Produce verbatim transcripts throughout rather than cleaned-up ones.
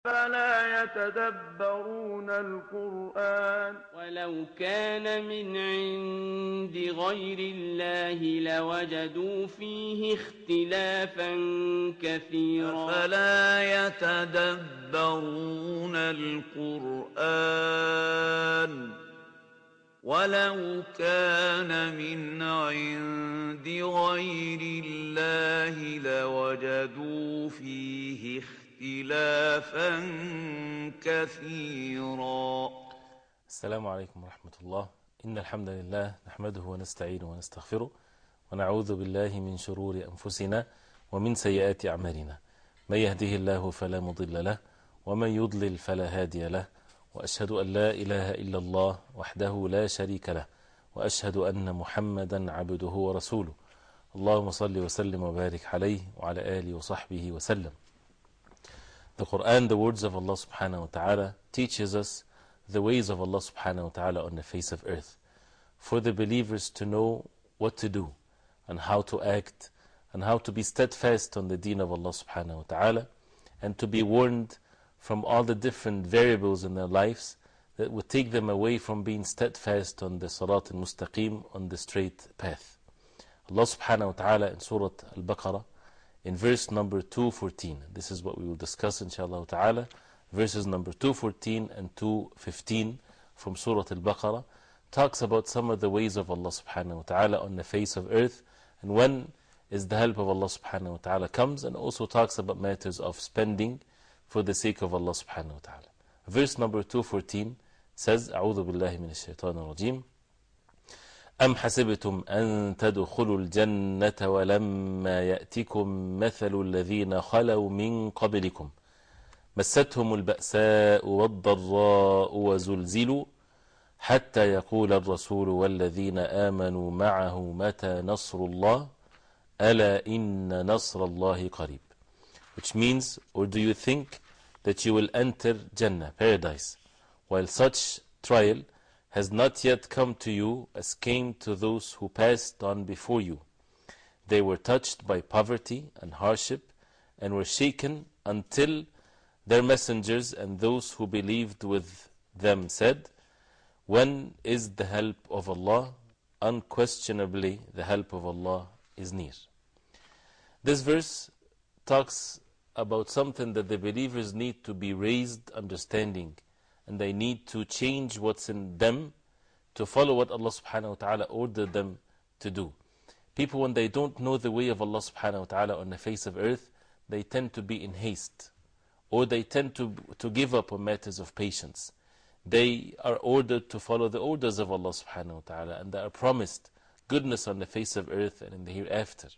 أفلا يتدبرون القرآن ولو كان من عند غير الله لوجدوا فيه اختلافا كثيرا أفلا يتدبرون القرآن ولو كان من عند غير الله لوجدوا فيه اختلافا كثيرا. السلام عليكم ورحمة الله. إن الحمد لله نحمده ونستعينه ونستغفره ونعوذ بالله من شرور أنفسنا ومن سيئات أعمالنا. من يهده الله فلا مضل له ومن يضلل فلا هادي له، وأشهد أن لا إله إلا الله وحده لا شريك له، وأشهد أن محمدا عبده ورسوله. اللهم صل وسلم وبارك عليه وعلى آله وصحبه وسلم. The Quran, the words of Allah subhanahu wa ta'ala, teaches us the ways of Allah subhanahu wa ta'ala on the face of earth, for the believers to know what to do and how to act and how to be steadfast on the deen of Allah subhanahu wa ta'ala, and to be warned from all the different variables in their lives that would take them away from being steadfast on the Salat al-Mustaqim, on the straight path. Allah subhanahu wa ta'ala in Surah Al-Baqarah, in verse number two fourteen, this is what we will discuss inshallah ta'ala, verses number two fourteen and two fifteen from Surah Al-Baqarah, talks about some of the ways of Allah subhanahu wa ta'ala on the face of earth, and when is the help of Allah subhanahu wa ta'ala comes, and also talks about matters of spending for the sake of Allah subhanahu wa ta'ala. Verse number two fourteen says, أعوذ بالله من الشيطان الرجيم أم حسبتم أن تدخلوا الجنة ولما يأتكم مثل الذين خلوا من قبلكم مستهم البأساء والضراء وزلزلوا حتى يقول الرسول والذين آمنوا معه متى نصر الله ألا إن نصر الله قريب. Which means, or do you think that you will enter Jannah, paradise, while such trial has not yet come to you as came to those who passed on before you? They were touched by poverty and hardship and were shaken until their messengers and those who believed with them said, when is the help of Allah? Unquestionably the help of Allah is near. This verse talks about something that the believers need to be raised understanding, and they need to change what's in them to follow what Allah subhanahu wa ta'ala ordered them to do. People, when they don't know the way of Allah subhanahu wa ta'ala on the face of earth, they tend to be in haste, or they tend to, to give up on matters of patience. They are ordered to follow the orders of Allah subhanahu wa ta'ala, and they are promised goodness on the face of earth and in the hereafter.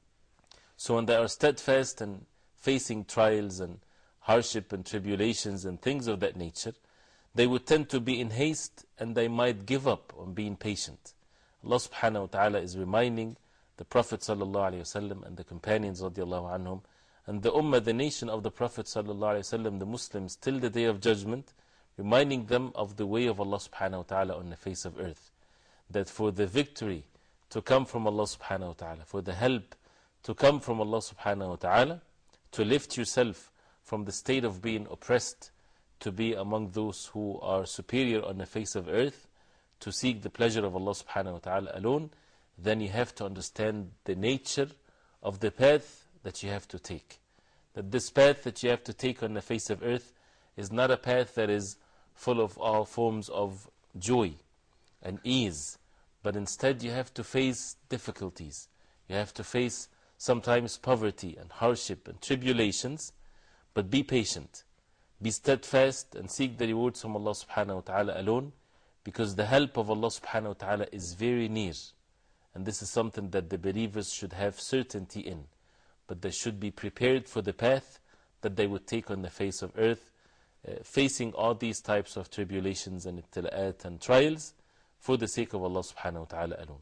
So when they are steadfast and facing trials and hardship and tribulations and things of that nature, they would tend to be in haste and they might give up on being patient. Allah subhanahu wa ta'ala is reminding the Prophet sallallahu alayhi wa sallam and the companions radiallahu anhum and the ummah, the nation of the Prophet sallallahu alayhi wa sallam, the Muslims, till the day of judgment, reminding them of the way of Allah subhanahu wa ta'ala on the face of earth. That for the victory to come from Allah subhanahu wa ta'ala, for the help to come from Allah subhanahu wa ta'ala, to lift yourself from the state of being oppressed, to be among those who are superior on the face of earth, to seek the pleasure of Allah subhanahu wa ta'ala alone, then you have to understand the nature of the path that you have to take. That this path that you have to take on the face of earth is not a path that is full of all forms of joy and ease, but instead you have to face difficulties. You have to face sometimes poverty and hardship and tribulations, but be patient. Be steadfast and seek the rewards from Allah subhanahu wa ta'ala alone, because the help of Allah subhanahu wa ta'ala is very near. And this is something that the believers should have certainty in. But they should be prepared for the path that they would take on the face of earth, uh, facing all these types of tribulations and ibtila'at and trials for the sake of Allah subhanahu wa ta'ala alone.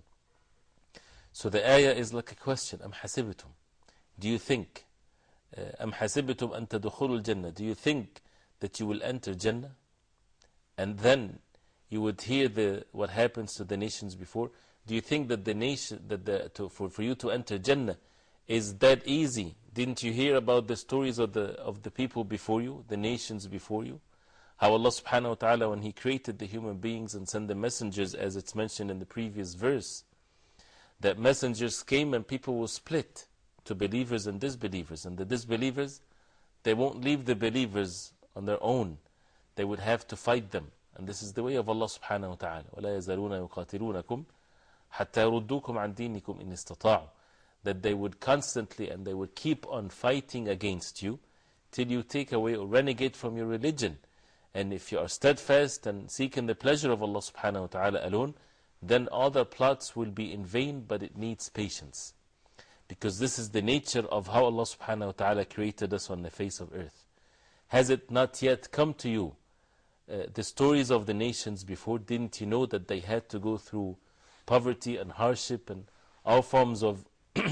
So the ayah is like a question. Am hasibitum? Do you think? Am hasibitum an tadkhulul jannah? Do you think that you will enter Jannah? And then you would hear the, what happens to the nations before. Do you think that the nation, that the, to, for, for you to enter Jannah is that easy, Didn't you hear about the stories of the, of the people before you, the nations before you? How Allah subhanahu wa ta'ala, when He created the human beings and sent the messengers, as it's mentioned in the previous verse, that messengers came and people will split to believers and disbelievers. And the disbelievers, they won't leave the believers on their own. They would have to fight them. And this is the way of Allah subhanahu wa ta'ala. وَلَا يَزَالُونَ يُقَاتِلُونَكُمْ حَتَّى يَرُدُّوكُمْ عَنْ دِينِكُمْ إِنِ اسْتَطَاعُوا. That they would constantly and they would keep on fighting against you till you take away or renegade from your religion. And if you are steadfast and seeking the pleasure of Allah subhanahu wa ta'ala alone, then all their plots will be in vain, but it needs patience. Because this is the nature of how Allah subhanahu wa ta'ala created us on the face of earth. Has it not yet come to you, uh, the stories of the nations before? Didn't you know that they had to go through poverty and hardship and all forms of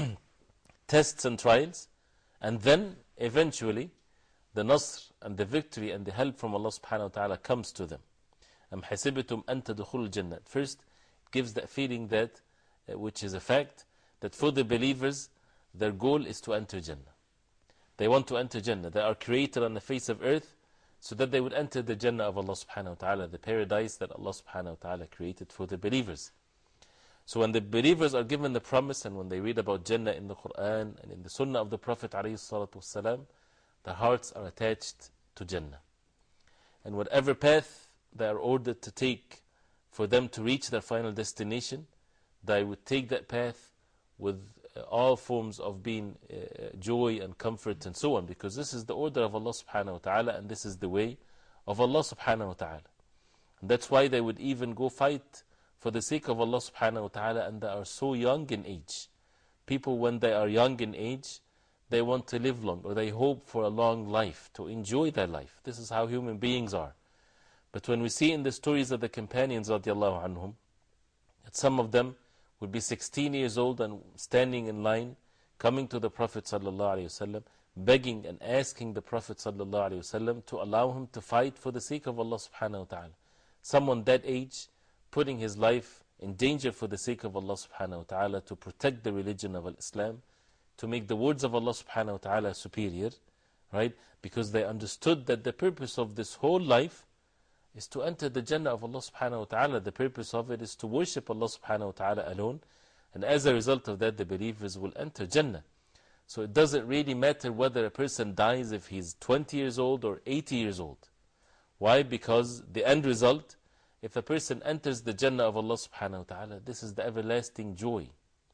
tests and trials? And then, eventually, the Nasr and the victory and the help from Allah subhanahu wa ta'ala comes to them. أَمْ حَسِبْتُمْ أَن تَدْخُلُوا الْجَنَّةِ. First, it gives that feeling that, uh, which is a fact, that for the believers, their goal is to enter Jannah. They want to enter Jannah. They are created on the face of earth so that they would enter the Jannah of Allah subhanahu wa ta'ala, the paradise that Allah subhanahu wa ta'ala created for the believers. So when the believers are given the promise and when they read about Jannah in the Quran and in the Sunnah of the Prophet alayhi salatu wasalam, their hearts are attached to Jannah. And whatever path they are ordered to take for them to reach their final destination, they would take that path with uh, all forms of being uh, joy and comfort and so on, because this is the order of Allah subhanahu wa ta'ala and this is the way of Allah subhanahu wa ta'ala. And that's why they would even go fight for the sake of Allah subhanahu wa ta'ala, and they are so young in age. People, when they are young in age, they want to live long, or they hope for a long life, to enjoy their life. This is how human beings are. But when we see in the stories of the companions radiallahu anhum, that some of them would be sixteen years old and standing in line, coming to the Prophet sallallahu alaihi wasallam, begging and asking the Prophet sallallahu alaihi wasallam to allow him to fight for the sake of Allah subhanahu wa ta'ala. Someone that age, putting his life in danger for the sake of Allah subhanahu wa ta'ala, to protect the religion of Islam, to make the words of Allah subhanahu wa ta'ala superior, right? Because they understood that the purpose of this whole life is to enter the Jannah of Allah subhanahu wa ta'ala. The purpose of it is to worship Allah subhanahu wa ta'ala alone. And as a result of that, the believers will enter Jannah. So it doesn't really matter whether a person dies if he's twenty years old or eighty years old. Why? Because the end result, if a person enters the Jannah of Allah subhanahu wa ta'ala, this is the everlasting joy.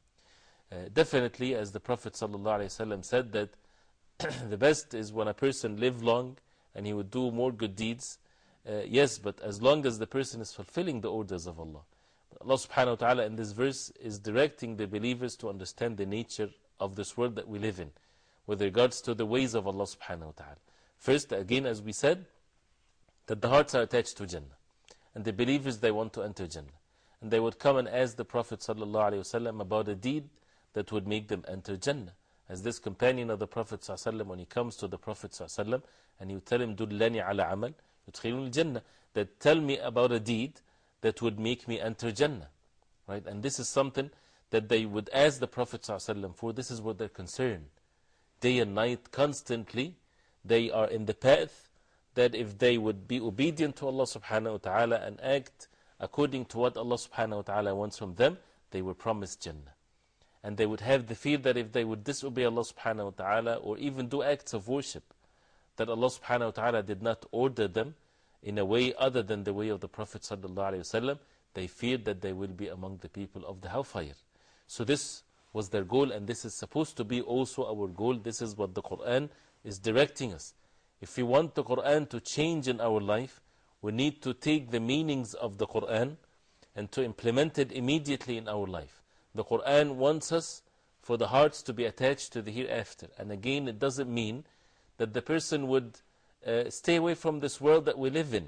Uh, definitely, as the Prophet sallallahu alaihi wasallam said, that the best is when a person live long and he would do more good deeds. Uh, yes, but as long as the person is fulfilling the orders of Allah. But Allah subhanahu wa ta'ala in this verse is directing the believers to understand the nature of this world that we live in, with regards to the ways of Allah subhanahu wa ta'ala. First, again, as we said, that the hearts are attached to Jannah. And the believers, they want to enter Jannah. And they would come and ask the Prophet sallallahu alaihi wasallam about a deed that would make them enter Jannah. As this companion of the Prophet sallallahu alaihi wasallam, when he comes to the Prophet sallallahu alaihi wasallam, and he would tell him, Dullani ala amal yudkhiluni Jannah, that tell me about a deed that would make me enter Jannah. Right? And this is something that they would ask the Prophet sallallahu alaihi wasallam for. This is what they're concerned. Day and night, constantly, they are in the path that if they would be obedient to Allah subhanahu wa ta'ala and act according to what Allah subhanahu wa ta'ala wants from them, they were promised Jannah. And they would have the fear that if they would disobey Allah subhanahu wa ta'ala or even do acts of worship that Allah subhanahu wa ta'ala did not order them in a way other than the way of the Prophet sallallahu alaihi wasallam, they feared that they will be among the people of the hellfire. So this was their goal, and this is supposed to be also our goal. This is what the Quran is directing us. If we want the Quran to change in our life, we need to take the meanings of the Quran and to implement it immediately in our life. The Quran wants us for the hearts to be attached to the hereafter. And again, it doesn't mean that the person would uh, stay away from this world that we live in,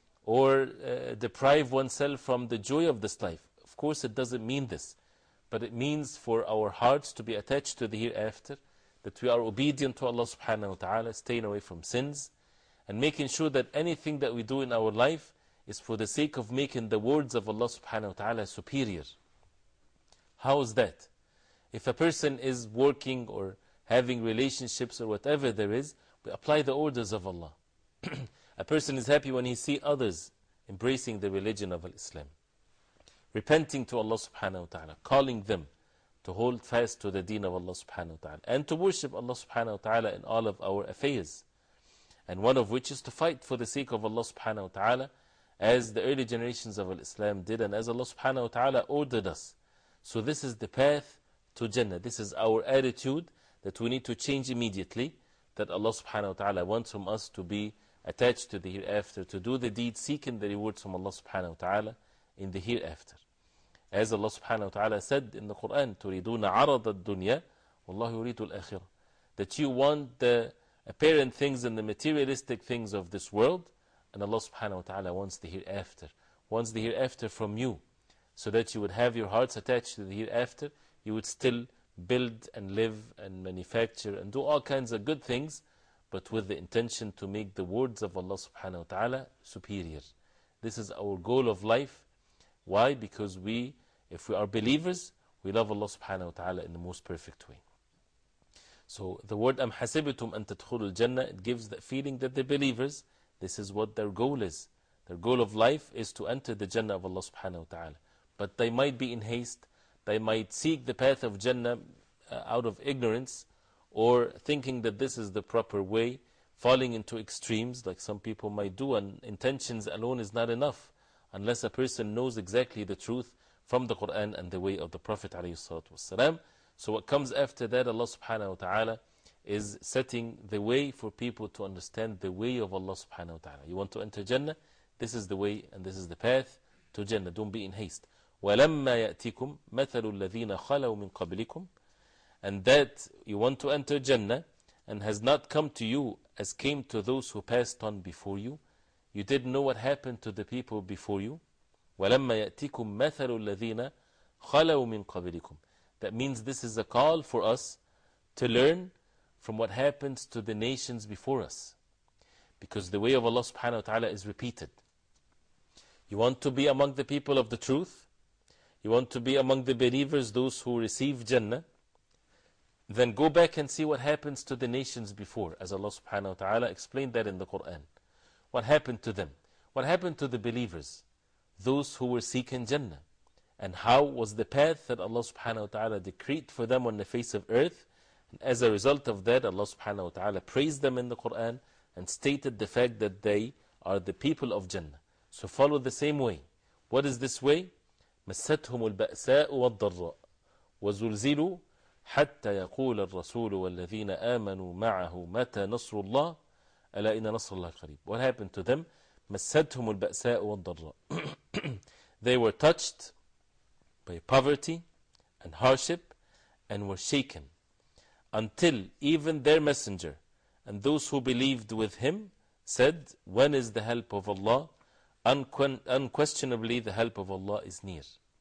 or uh, deprive oneself from the joy of this life. Of course, it doesn't mean this. But it means for our hearts to be attached to the hereafter, that we are obedient to Allah subhanahu wa ta'ala, staying away from sins, and making sure that anything that we do in our life is for the sake of making the words of Allah subhanahu wa ta'ala superior. How is that? If a person is working or having relationships or whatever there is, we apply the orders of Allah. A person is happy when he sees others embracing the religion of Islam, repenting to Allah subhanahu wa ta'ala, calling them to hold fast to the deen of Allah subhanahu wa ta'ala, and to worship Allah subhanahu wa ta'ala in all of our affairs. And one of which is to fight for the sake of Allah subhanahu wa ta'ala, as the early generations of Islam did, and as Allah subhanahu wa ta'ala ordered us. So this is the path to Jannah. This is our attitude that we need to change immediately, that Allah subhanahu wa ta'ala wants from us to be attached to the hereafter, to do the deed seeking the rewards from Allah subhanahu wa ta'ala in the hereafter. As Allah subhanahu wa ta'ala said in the Quran, تُرِيدُونَ عَرَضَ الدُّنْيَا وَاللَّهُ يُرِيدُ الْآخِرَةِ, that you want the apparent things and the materialistic things of this world, and Allah subhanahu wa ta'ala wants the hereafter, wants the hereafter from you, so that you would have your hearts attached to the hereafter, you would still build and live and manufacture and do all kinds of good things, but with the intention to make the words of Allah subhanahu wa ta'ala superior. This is our goal of life. Why? Because we, if we are believers, we love Allah subhanahu wa ta'ala in the most perfect way. So the word أَمْ حَسِبْتُمْ أَن تَدْخُلُوا الْجَنَّةِ, it gives the feeling that the believers, this is what their goal is. Their goal of life is to enter the Jannah of Allah subhanahu wa ta'ala. But they might be in haste, they might seek the path of Jannah uh, out of ignorance, or thinking that this is the proper way, falling into extremes like some people might do, and intentions alone is not enough unless a person knows exactly the truth from the Quran and the way of the Prophet ﷺ. So what comes after that, Allah subhanahu wa ta'ala is setting the way for people to understand the way of Allah subhanahu wa ta'ala. You want to enter Jannah? This is the way and this is the path to Jannah. Don't be in haste. وَلَمَّا يَأْتِكُمْ مَثَلُ الَّذِينَ خَلَوْا مِنْ قَبْلِكُمْ, and that you want to enter Jannah and has not come to you as came to those who passed on before you. You didn't know what happened to the people before you. وَلَمَّا يَأْتِكُمْ مَثَلُ الَّذِينَ خَلَوْا مِنْ قَبْلِكُمْ. That means this is a call for us to learn from what happens to the nations before us. Because the way of Allah subhanahu wa ta'ala is repeated. You want to be among the people of the truth, you want to be among the believers, those who receive Jannah, then go back and see what happens to the nations before, as Allah subhanahu wa ta'ala explained that in the Quran. What happened to them? What happened to the believers? Those who were seeking Jannah. And how was the path that Allah subhanahu wa ta'ala decreed for them on the face of earth? And as a result of that, Allah subhanahu wa ta'ala praised them in the Quran and stated the fact that they are the people of Jannah. So follow the same way. What is this way? مَسَّتْهُمُ الْبَأْسَاءُ وَالضَّرَّاءُ وَزُلْزِلُوا حَتَّى يَقُولَ الرَّسُولُ وَالَّذِينَ آمَنُوا مَعَهُ مَتَى نَصْرُ اللَّهِ أَلَا إِنَّ نَصْرَ اللَّهِ قَرِيبٌ. What happened to them? مَسَّتْهُمُ الْبَأْسَاءُ وَالضَّرَّاءُ They were touched by poverty and hardship and were shaken, until even their messenger and those who believed with him said, when is the help of Allah? Unqu unquestionably the help of Allah is near.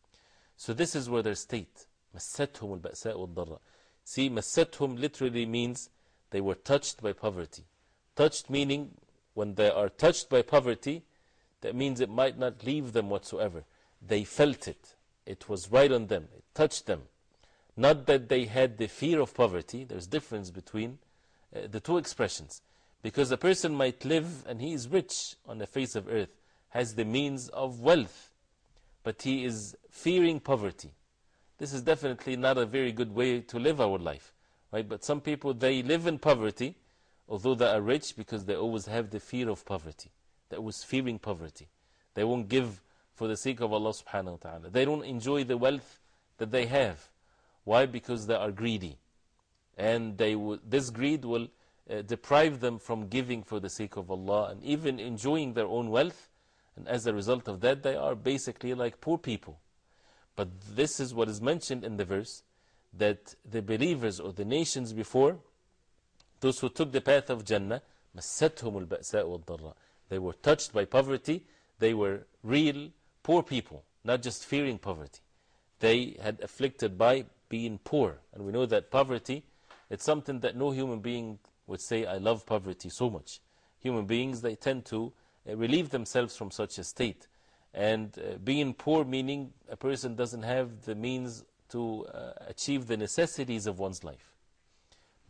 So this is where their state. مَسَّتْهُمُ الْبَأْسَاءُ وَالضَّرَّاءُ. See, مَسَّتْهُم literally means they were touched by poverty. Touched meaning, when they are touched by poverty, that means it might not leave them whatsoever. They felt it. It was right on them. It touched them. Not that they had the fear of poverty. There's difference between uh, the two expressions. Because a person might live and he is rich on the face of earth, has the means of wealth, but he is fearing poverty. This is definitely not a very good way to live our life, right? But some people, they live in poverty, although they are rich, because they always have the fear of poverty. They was fearing poverty. They won't give for the sake of Allah subhanahu wa ta'ala. They don't enjoy the wealth that they have. Why? Because they are greedy. And they will, this greed will uh, deprive them from giving for the sake of Allah and even enjoying their own wealth. And as a result of that, they are basically like poor people. But this is what is mentioned in the verse, that the believers or the nations before, those who took the path of Jannah, مَسَّتْهُمُ الْبَأْسَاءُ وَالضَّرَّاءُ. They were touched by poverty. They were real poor people, not just fearing poverty. They had afflicted by being poor. And we know that poverty, it's something that no human being would say, I love poverty so much. Human beings, they tend to uh, relieve themselves from such a state. And uh, being poor meaning a person doesn't have the means to uh, achieve the necessities of one's life.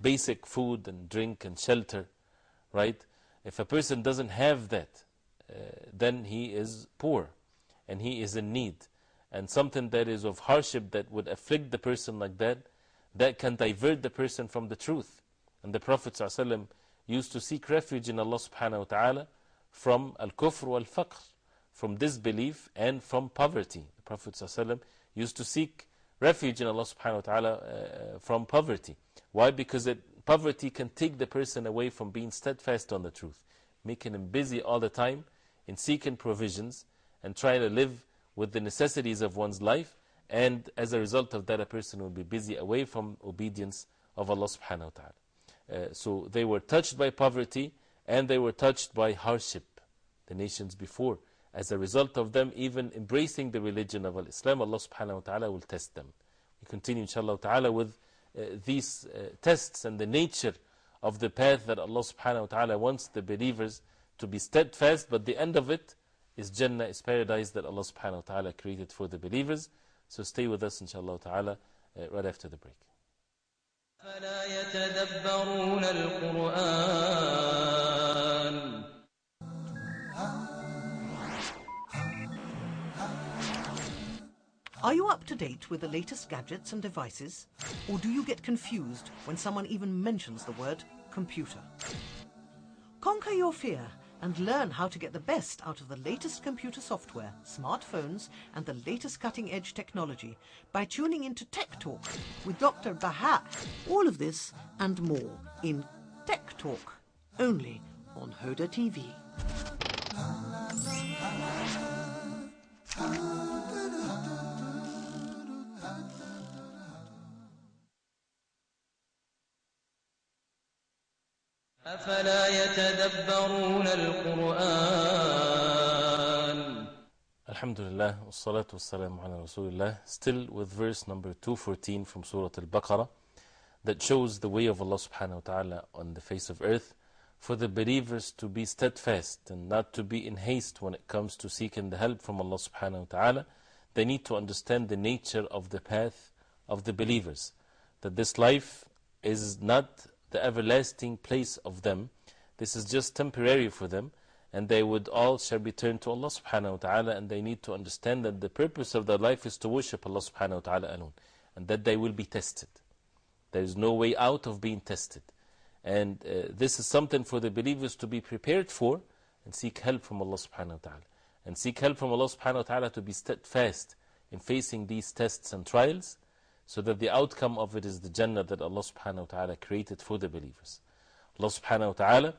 basic food and drink and shelter, right? If a person doesn't have that, uh, then he is poor and he is in need. And something that is of hardship that would afflict the person like that, that can divert the person from the truth. And the Prophet ﷺ used to seek refuge in Allah subhanahu wa ta'ala from al-kufr wal-faqr, from disbelief and from poverty. The Prophet ﷺ used to seek refuge in Allah subhanahu wa ta'ala uh, from poverty. Why? Because it, poverty can take the person away from being steadfast on the truth, making him busy all the time in seeking provisions and trying to live with the necessities of one's life, and as a result of that a person will be busy away from obedience of Allah subhanahu wa ta'ala. Uh, so they were touched by poverty and they were touched by hardship, the nations before. As a result of them even embracing the religion of Islam, Allah subhanahu wa ta'ala will test them. We continue inshallah ta'ala with uh, these uh, tests and the nature of the path that Allah subhanahu wa ta'ala wants the believers to be steadfast, but the end of it is Jannah, is paradise that Allah subhanahu wa ta'ala created for the believers. So stay with us inshallah ta'ala uh, right after the break. فلا يتدبرون القرآن. Are you up to date with the latest gadgets and devices? Or do you get confused when someone even mentions the word computer? Conquer your fear and learn how to get the best out of the latest computer software, smartphones and the latest cutting-edge technology by tuning into Tech Talk with Doctor Baha. All of this and more in Tech Talk, only on Hoda T V. أفلا يتدبرون القرآن. Alhamdulillah, wassalatu wassalamu ala Rasulillah. Still with verse number two fourteen from Surah Al-Baqarah, that shows the way of Allah subhanahu wa ta'ala on the face of earth for the believers to be steadfast and not to be in haste when it comes to seeking the help from Allah subhanahu wa ta'ala. They need to understand the nature of the path of the believers, that this life is not the everlasting place of them. This is just temporary for them, and they would all shall return to Allah subhanahu wa ta'ala, and they need to understand that the purpose of their life is to worship Allah subhanahu wa ta'ala alone, and that they will be tested. There is no way out of being tested, and uh, this is something for the believers to be prepared for and seek help from Allah subhanahu wa ta'ala, and seek help from Allah subhanahu wa ta'ala to be steadfast in facing these tests and trials, so that the outcome of it is the Jannah that Allah subhanahu wa ta'ala created for the believers. Allah subhanahu wa ta'ala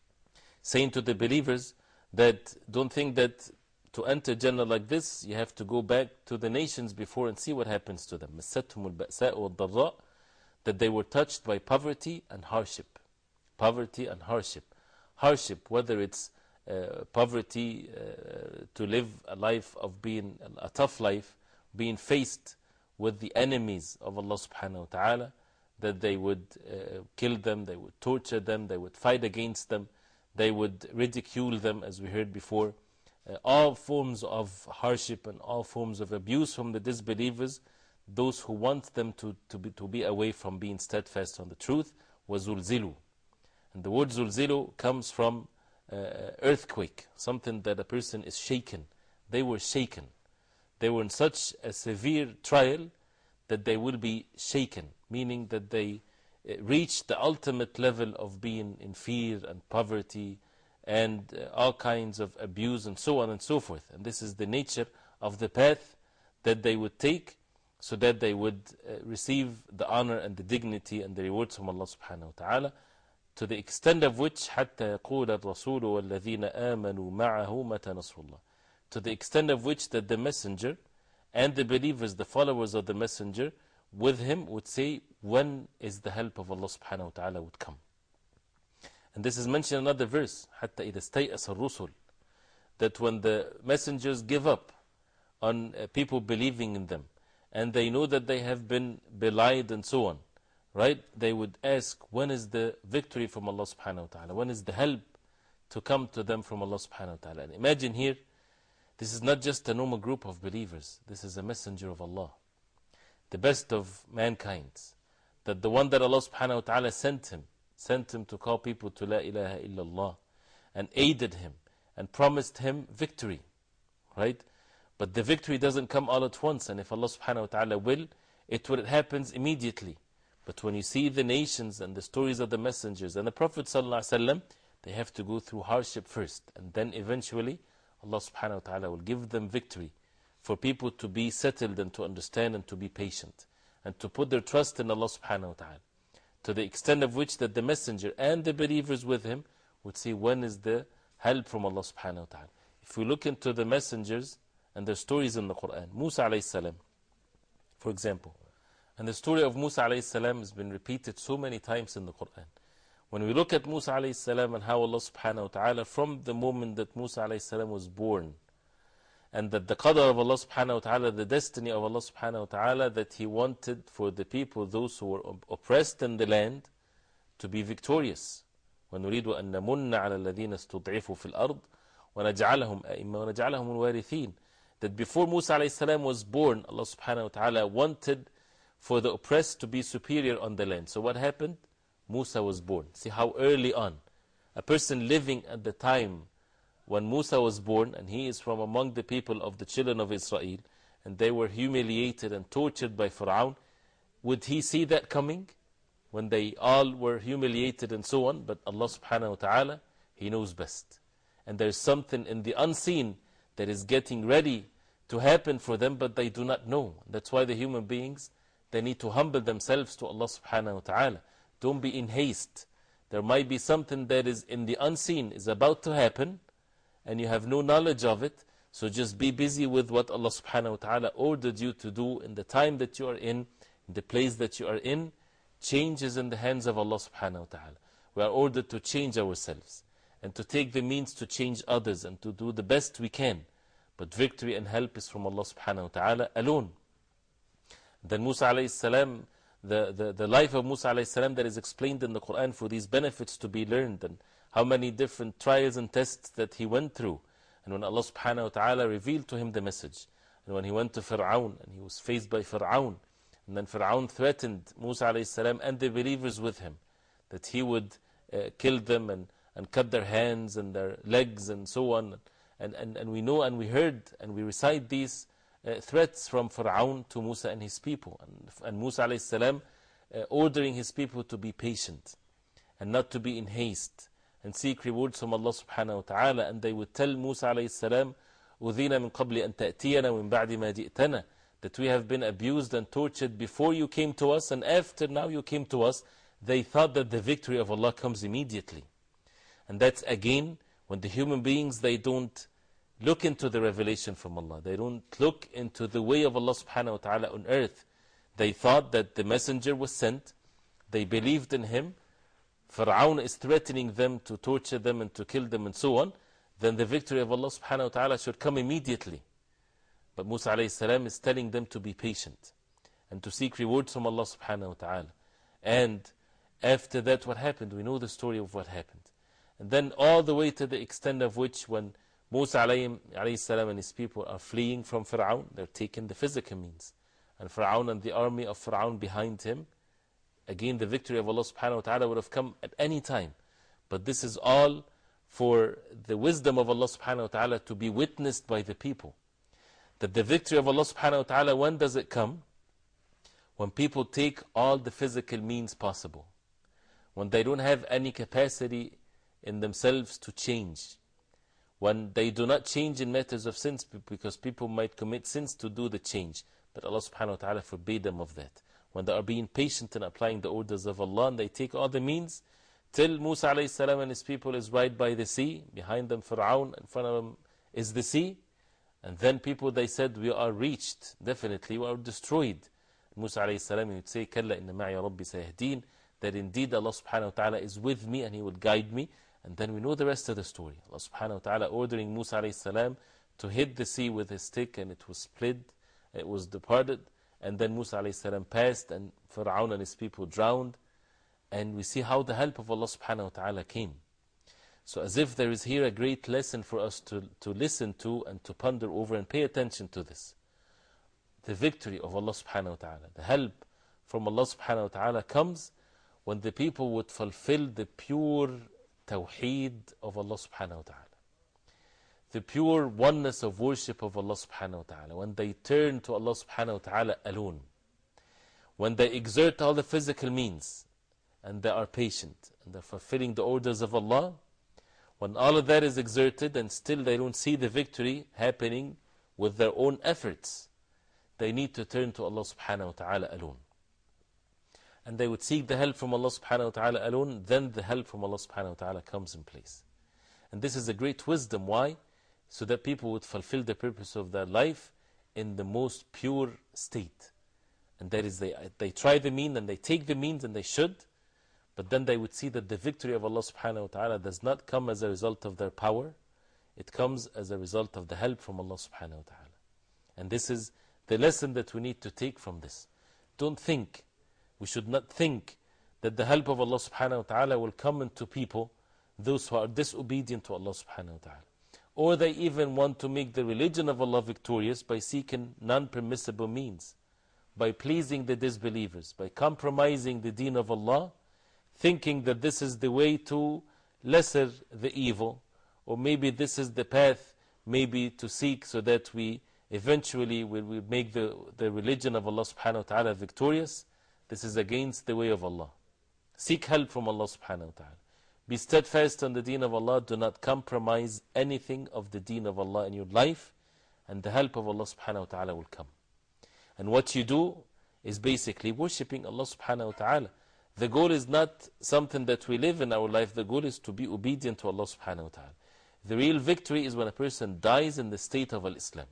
saying to the believers that don't think that to enter Jannah like this you have to go back to the nations before and see what happens to them. مَسَّتْهُمُ الْبَأْسَاءُ وَالضَّرَّاءُ, that they were touched by poverty and hardship. Poverty and hardship. Hardship, whether it's uh, poverty uh, to live a life of being a tough life, being faced with the enemies of Allah subhanahu wa ta'ala, that they would uh, kill them, they would torture them, they would fight against them, they would ridicule them, as we heard before. Uh, all forms of hardship and all forms of abuse from the disbelievers, those who want them to, to, be, to be away from being steadfast on the truth, was zulzilu. And the word zulzilu comes from uh, earthquake, something that a person is shaken. They were shaken. They were in such a severe trial that they will be shaken, meaning that they reach the ultimate level of being in fear and poverty and uh, all kinds of abuse and so on and so forth. And this is the nature of the path that they would take, so that they would uh, receive the honor and the dignity and the rewards from Allah subhanahu wa ta'ala, to the extent of which حَتَّى يَقُولَ الرَّسُولُ وَالَّذِينَ آمَنُوا مَعَهُ مَتَى نَصْرُ اللَّهِ, to the extent of which that the messenger and the believers, the followers of the messenger with him, would say, when is the help of Allah subhanahu wa ta'ala would come. And this is mentioned in another verse, حَتَّى إِذَا اسْتَيْأَسَ الرُّسُلُ, that when the messengers give up on uh, people believing in them, and they know that they have been belied and so on, right? They would ask, when is the victory from Allah subhanahu wa ta'ala? When is the help to come to them from Allah subhanahu wa ta'ala? And imagine here, this is not just a normal group of believers. This is a messenger of Allah, the best of mankind, that the one that Allah subhanahu wa ta'ala sent him, sent him to call people to La ilaha illallah, and aided him, and promised him victory, right? But the victory doesn't come all at once, and if Allah subhanahu wa ta'ala will, it will happen immediately. But when you see the nations and the stories of the messengers and the Prophet sallallahu alaihi wasallam, they have to go through hardship first, and then eventually Allah subhanahu wa ta'ala will give them victory, for people to be settled and to understand and to be patient, and to put their trust in Allah subhanahu wa ta'ala, to the extent of which that the messenger and the believers with him would say, when is the help from Allah subhanahu wa ta'ala? If we look into the messengers and their stories in the Quran, Musa alayhi salam, for example, and the story of Musa alayhi salam has been repeated so many times in the Quran. When we look at Musa alayhi salam and how Allah subhanahu wa ta'ala, from the moment that Musa alayhi salam was born, and that the qadr of Allah subhanahu wa ta'ala, the destiny of Allah subhanahu wa ta'ala, that He wanted for the people, those who were oppressed in the land, to be victorious. وَنُرِيدُ أَن نَمُنَّ عَلَى الَّذِينَ اسْتُضْعِفُوا فِي الْأَرْضِ وَنَجْعَلَهُمْ أَئِمَّةً وَنَجْعَلَهُمُ الْوَارِثِينَ. That before Musa alayhi salam was born, Allah subhanahu wa ta'ala wanted for the oppressed to be superior on the land. So what happened? Musa was born. See how early on. A person living at the time when Musa was born, and he is from among the people of the children of Israel, and they were humiliated and tortured by Pharaoh, would he see that coming? When they all were humiliated and so on, but Allah subhanahu wa ta'ala, He knows best. And there's something in the unseen that is getting ready to happen for them, but they do not know. That's why the human beings, they need to humble themselves to Allah subhanahu wa ta'ala. Don't be in haste. There might be something that is in the unseen, is about to happen, and you have no knowledge of it. So just be busy with what Allah subhanahu wa ta'ala ordered you to do in the time that you are in, in the place that you are in. Change is in the hands of Allah subhanahu wa ta'ala. We are ordered to change ourselves, and to take the means to change others, and to do the best we can. But victory and help is from Allah subhanahu wa ta'ala alone. Then Musa alayhi salam, the, the, the life of Musa alayhi salam that is explained in the Quran, for these benefits to be learned, and how many different trials and tests that he went through. And when Allah subhanahu wa ta'ala revealed to him the message, and when he went to Fir'aun, and he was faced by Fir'aun, and then Fir'aun threatened Musa alayhi salam and the believers with him, that he would uh, kill them and, and cut their hands and their legs and so on. And, and, and we know and we heard and we recite these uh, threats from Fir'aun to Musa and his people. And, and Musa alayhi salam uh, ordering his people to be patient and not to be in haste, and seek rewards from Allah subhanahu wa ta'ala. And they would tell Musa alayhi salam, أُذِينَ مِن قَبْلِ أَن تَأْتِيَنَا وَمِن بَعْدِ مَا جِئْتَنَا, that we have been abused and tortured before you came to us, and after now you came to us. They thought that the victory of Allah comes immediately. And that's again when the human beings, they don't look into the revelation from Allah. They don't look into the way of Allah subhanahu wa ta'ala on earth. They thought that the messenger was sent. They believed in him. Fir'aun is threatening them to torture them and to kill them and so on. Then the victory of Allah subhanahu wa ta'ala should come immediately. But Musa alayhi salam is telling them to be patient and to seek rewards from Allah subhanahu wa ta'ala. And after that, what happened? We know the story of what happened. And then all the way to the extent of which, when Musa alayhi salam and his people are fleeing from Fir'aun, they're taking the physical means. And Fir'aun and the army of Fir'aun behind him, again the victory of Allah subhanahu wa ta'ala would have come at any time. But this is all for the wisdom of Allah subhanahu wa ta'ala to be witnessed by the people. That the victory of Allah subhanahu wa ta'ala, when does it come? When people take all the physical means possible. When they don't have any capacity in themselves to change. When they do not change in matters of sins, because people might commit sins to do the change. But Allah subhanahu wa ta'ala forbade them of that. When they are being patient and applying the orders of Allah, and they take all the means, till Musa alayhi salam and his people is right by the sea, behind them Fir'aun, in front of them is the sea. And then people, they said, we are reached, definitely we are destroyed. Musa alayhi salam would say, Kalla inna ma'i rabbi sayahdeen, that indeed Allah subhanahu wa ta'ala is with me and He would guide me. And then we know the rest of the story. Allah subhanahu wa ta'ala ordering Musa alayhi salam to hit the sea with his stick, and it was split, it was departed. And then Musa alayhi salam passed, and Fir'aun and his people drowned. And we see how the help of Allah subhanahu wa ta'ala came. So as if there is here a great lesson for us to, to listen to and to ponder over and pay attention to this. The victory of Allah subhanahu wa ta'ala, the help from Allah subhanahu wa ta'ala comes when the people would fulfill the pure tawheed of Allah subhanahu wa ta'ala. The pure oneness of worship of Allah subhanahu wa ta'ala. When they turn to Allah subhanahu wa ta'ala alone. When they exert all the physical means and they are patient and they're fulfilling the orders of Allah. When all of that is exerted and still they don't see the victory happening with their own efforts, they need to turn to Allah subhanahu wa ta'ala alone. And they would seek the help from Allah subhanahu wa ta'ala alone, then the help from Allah subhanahu wa ta'ala comes in place. And this is a great wisdom. Why? So that people would fulfill the purpose of their life in the most pure state. And that is, they, they try the means and they take the means and they should, but then they would see that the victory of Allah subhanahu wa ta'ala does not come as a result of their power, it comes as a result of the help from Allah subhanahu wa ta'ala. And this is the lesson that we need to take from this. Don't think, we should not think that the help of Allah subhanahu wa ta'ala will come into people, those who are disobedient to Allah subhanahu wa ta'ala. Or they even want to make the religion of Allah victorious by seeking non-permissible means, by pleasing the disbelievers, by compromising the deen of Allah, thinking that this is the way to lesser the evil, or maybe this is the path maybe to seek so that we eventually will we make the, the religion of Allah subhanahu wa ta'ala victorious. This is against the way of Allah. Seek help from Allah subhanahu wa ta'ala. Be steadfast on the deen of Allah. Do not compromise anything of the deen of Allah in your life, and the help of Allah subhanahu wa ta'ala will come. And what you do is basically worshipping Allah subhanahu wa ta'ala. The goal is not something that we live in our life. The goal is to be obedient to Allah subhanahu wa ta'ala. The real victory is when a person dies in the state of Al-Islam.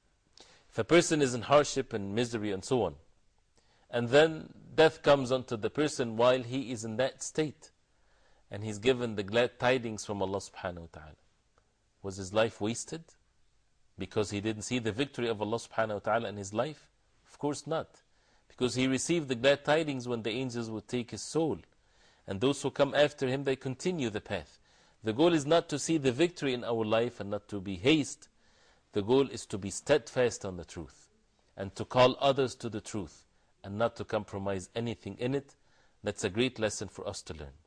If a person is in hardship and misery and so on, and then death comes onto the person while he is in that state, and he's given the glad tidings from Allah subhanahu wa ta'ala, was his life wasted? Because he didn't see the victory of Allah subhanahu wa ta'ala in his life? Of course not. Because he received the glad tidings when the angels would take his soul. And those who come after him, they continue the path. The goal is not to see the victory in our life and not to be hasty. The goal is to be steadfast on the truth and to call others to the truth and not to compromise anything in it. That's a great lesson for us to learn.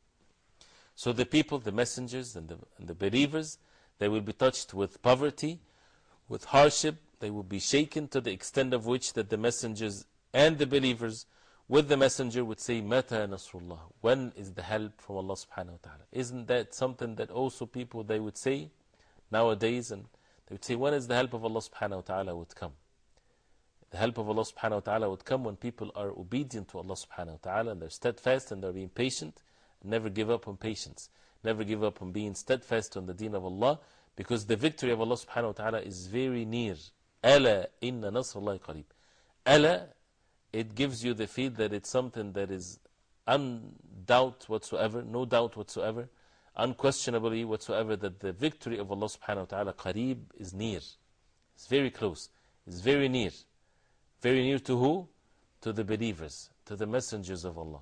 So the people, the messengers and the, and the believers, they will be touched with poverty, with hardship. They will be shaken to the extent of which that the messengers and the believers with the messenger would say, Mata Nasrullah, when is the help from Allah subhanahu wa ta'ala? Isn't that something that also people they would say nowadays? And they would say, when is the help of Allah subhanahu wa ta'ala would come? The help of Allah subhanahu wa ta'ala would come when people are obedient to Allah subhanahu wa ta'ala and they're steadfast and they're being patient. Never give up on patience. Never give up on being steadfast on the deen of Allah, because the victory of Allah subhanahu wa ta'ala is very near. Ala inna nasrullahi qareeb. Ala, it gives you the feel that it's something that is undoubt whatsoever, no doubt whatsoever, unquestionably whatsoever, that the victory of Allah subhanahu wa ta'ala, qareeb, is near. It's very close. It's very near. Very near to who? To the believers, to the messengers of Allah.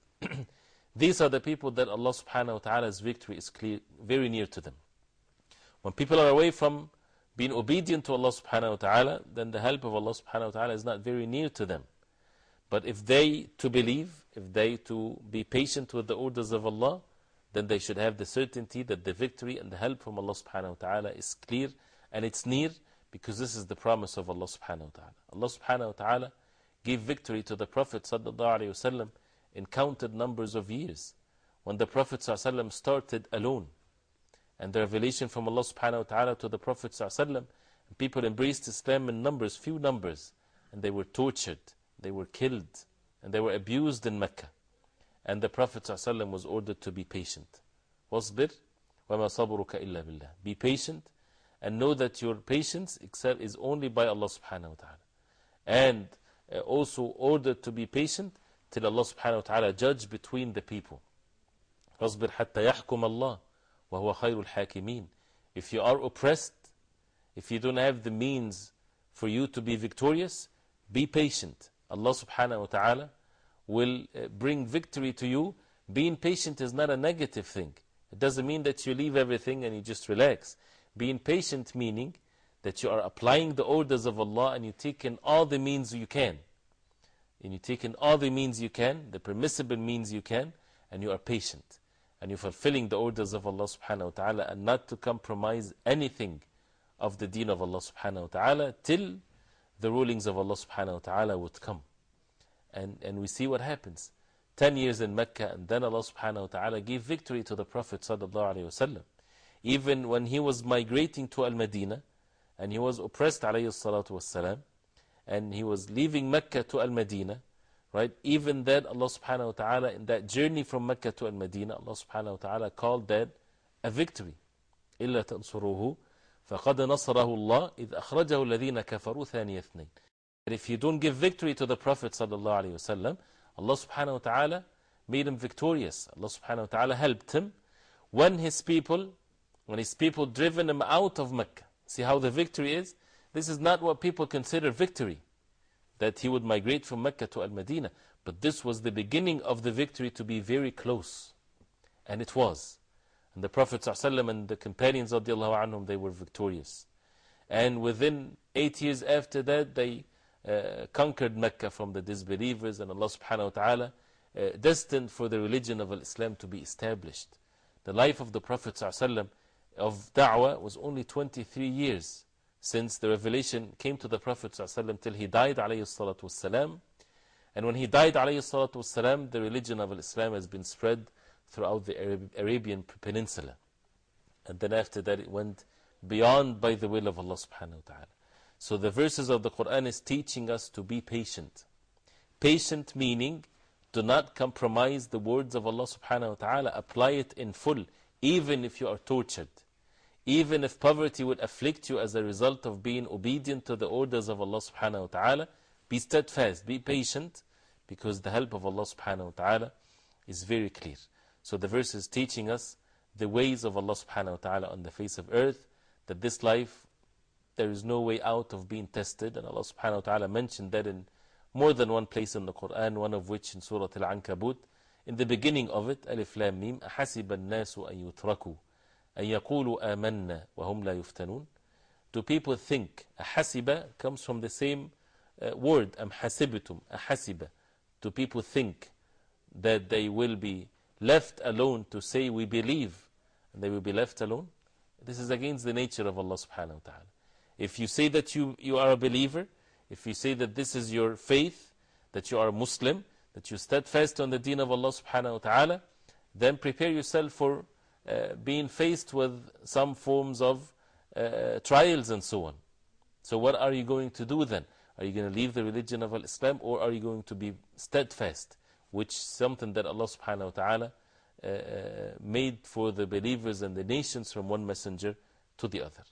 These are the people that Allah subhanahu wa ta'ala's victory is clear, very near to them. When people are away from being obedient to Allah subhanahu wa ta'ala, then the help of Allah subhanahu wa ta'ala is not very near to them. But if they to believe, if they to be patient with the orders of Allah, then they should have the certainty that the victory and the help from Allah subhanahu wa ta'ala is clear and it's near, because this is the promise of Allah subhanahu wa ta'ala. Allah subhanahu wa ta'ala gave victory to the Prophet sallallahu alayhi wa sallam in counted numbers of years. When the Prophet sallallahu alayhi wa sallam started alone, and the revelation from Allah subhanahu wa ta'ala to the Prophet sallallahu alayhi wa sallam, people embraced Islam in numbers, few numbers, and they were tortured, they were killed, and they were abused in Mecca. And the Prophet sallallahu alayhi wa sallam was ordered to be patient. وَاصْبِرْ وَمَا صَبْرُكَ إِلَّا بِاللَّهِ. Be patient, and know that your patience is only by Allah subhanahu wa ta'ala. And also ordered to be patient till Allah subhanahu wa ta'ala judge between the people. فَاصْبِرْ حَتَّى يَحْكُمَ اللَّهُ وَهُوَ خَيْرُ الْحَاكِمِينَ. If you are oppressed, if you don't have the means for you to be victorious, be patient. Allah subhanahu wa ta'ala will bring victory to you. Being patient is not a negative thing. It doesn't mean that you leave everything and you just relax. Being patient meaning that you are applying the orders of Allah and you take in all the means you can. and you take in all the means you can, the permissible means you can, and you are patient, and you're fulfilling the orders of Allah subhanahu wa ta'ala, and not to compromise anything of the deen of Allah subhanahu wa ta'ala till the rulings of Allah subhanahu wa ta'ala would come. And, and we see what happens. Ten years in Mecca, and then Allah subhanahu wa ta'ala gave victory to the Prophet sallallahu alayhi wa sallam. Even when he was migrating to Al-Madinah, and he was oppressed alayhi salatu wassalam, and he was leaving Mecca to Al-Madinah, right? Even that, Allah subhanahu wa ta'ala, in that journey from Mecca to Al-Madinah, Allah subhanahu wa ta'ala called that a victory. إِلَّا تَنْصُرُوهُ فَقَدْ نَصَرَهُ اللَّهِ إِذْ أَخْرَجَهُ الَّذِينَ كَفَرُوا ثَانِيَ اثْنَيْنِ. If you don't give victory to the Prophet sallallahu alayhi wa sallam, Allah subhanahu wa ta'ala made him victorious. Allah subhanahu wa ta'ala helped him when his people, when his people driven him out of Mecca. See how the victory is? This is not what people consider victory, that he would migrate from Mecca to Al-Madinah. But this was the beginning of the victory to be very close. And it was. And the Prophet ﷺ and the companions of anhum, they were victorious. And within eight years after that, they uh, conquered Mecca from the disbelievers, and Allah subhanahu wa ta'ala uh, destined for the religion of Islam to be established. The life of the Prophet ﷺ of da'wah was only twenty-three years since the revelation came to the Prophet ﷺ till he died alayhi salatu wassalam. And when he died alayhi salatu wassalam, the religion of Islam has been spread throughout the Arab Arabian Peninsula. And then after that it went beyond by the will of Allah subhanahu wa ta'ala. So the verses of the Quran is teaching us to be patient. Patient meaning, do not compromise the words of Allah subhanahu wa ta'ala. Apply it in full, even if you are tortured. Even if poverty would afflict you as a result of being obedient to the orders of Allah subhanahu wa ta'ala, be steadfast, be patient, because the help of Allah subhanahu wa ta'ala is very clear. So the verse is teaching us the ways of Allah subhanahu wa ta'ala on the face of earth, that this life, there is no way out of being tested. And Allah subhanahu wa ta'ala mentioned that in more than one place in the Quran, one of which in Surah Al-Ankabut. In the beginning of it, Alif Lam Mim, أَحَسِبَ النَّاسُ أَن يُتْرَكُوا أَن يَقُولُوا آمَنَّا وَهُمْ لَا يُفْتَنُونَ. Do people think? أَحَسِبَ comes from the same uh, word, أَمْ حَسِبْتُمْ أَحَسِبَ. Do people think that they will be left alone to say we believe, and they will be left alone? This is against the nature of Allah subhanahu wa ta'ala. If you say that you, you are a believer, if you say that this is your faith, that you are a Muslim, that you steadfast on the deen of Allah subhanahu wa ta'ala, then prepare yourself for uh, being faced with some forms of uh, trials and so on. So what are you going to do then? Are you going to leave the religion of Islam, or are you going to be steadfast? Which is something that Allah subhanahu wa ta'ala uh, made for the believers and the nations from one messenger to the other.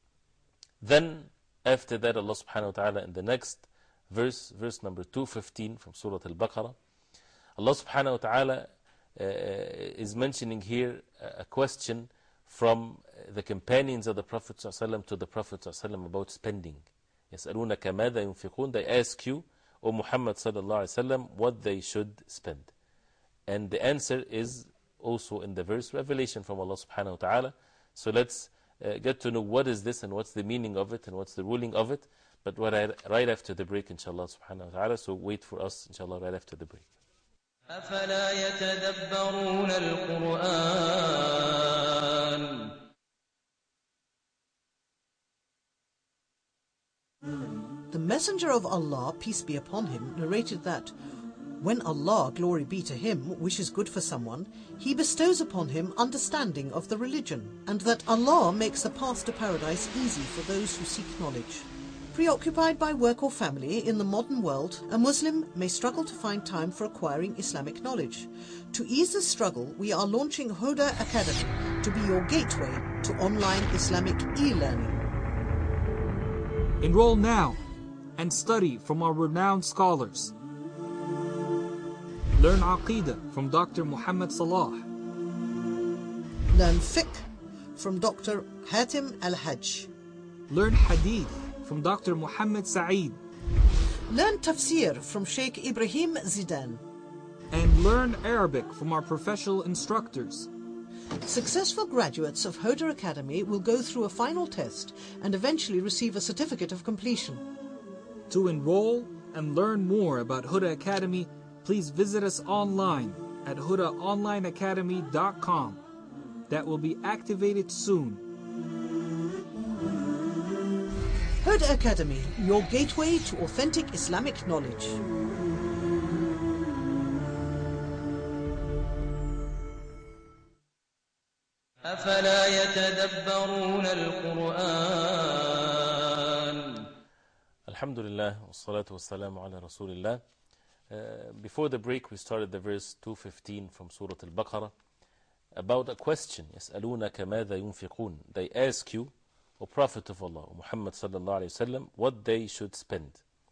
Then after that, Allah subhanahu wa ta'ala in the next verse, verse number two fifteen from Surah Al-Baqarah, Allah subhanahu wa ta'ala uh, is mentioning here a question from the companions of the Prophet ﷺ to the Prophet ﷺ about spending. يَسْأَلُونَكَ مَاذَا يُنْفِقُونَ. They ask you, O Muhammad sallallahu alayhi wa sallam, what they should spend. And the answer is also in the verse, revelation from Allah subhanahu wa ta'ala. So let's uh, get to know what is this and what's the meaning of it and what's the ruling of it. But what I, right after the break, inshallah subhanahu wa ta'ala. So wait for us, inshallah, right after the break. أفلا يتدبرون القرآن. The Messenger of Allah, peace be upon him, narrated that when Allah, glory be to him, wishes good for someone, he bestows upon him understanding of the religion, and that Allah makes the path to paradise easy for those who seek knowledge. Preoccupied by work or family in the modern world, a Muslim may struggle to find time for acquiring Islamic knowledge. To ease this struggle, we are launching Huda Academy to be your gateway to online Islamic e-learning. Enroll now and study from our renowned scholars. Learn Aqeedah from Doctor Muhammad Salah. Learn Fiqh from Doctor Hatim Al-Hajj. Learn Hadith from Doctor Muhammad Sa'id. Learn Tafsir from Sheikh Ibrahim Zidan. And learn Arabic from our professional instructors. Successful graduates of Huda Academy will go through a final test and eventually receive a certificate of completion. To enroll and learn more about Huda Academy, please visit us online at huda online academy dot com. That will be activated soon. Huda Academy, your gateway to authentic Islamic knowledge. أفلا يتدبرون القرآن. Alhamdulillah, wassalatu wassalamu ala Rasulillah. Uh, before the break, we started the verse two fifteen from Surah Al-Baqarah about a question. يَسْأَلُونَكَ مَاذَا يُنْفِقُونَ. They ask you, O Prophet of Allah, Muhammad sallallahu alayhi wa sallam, what they should spend.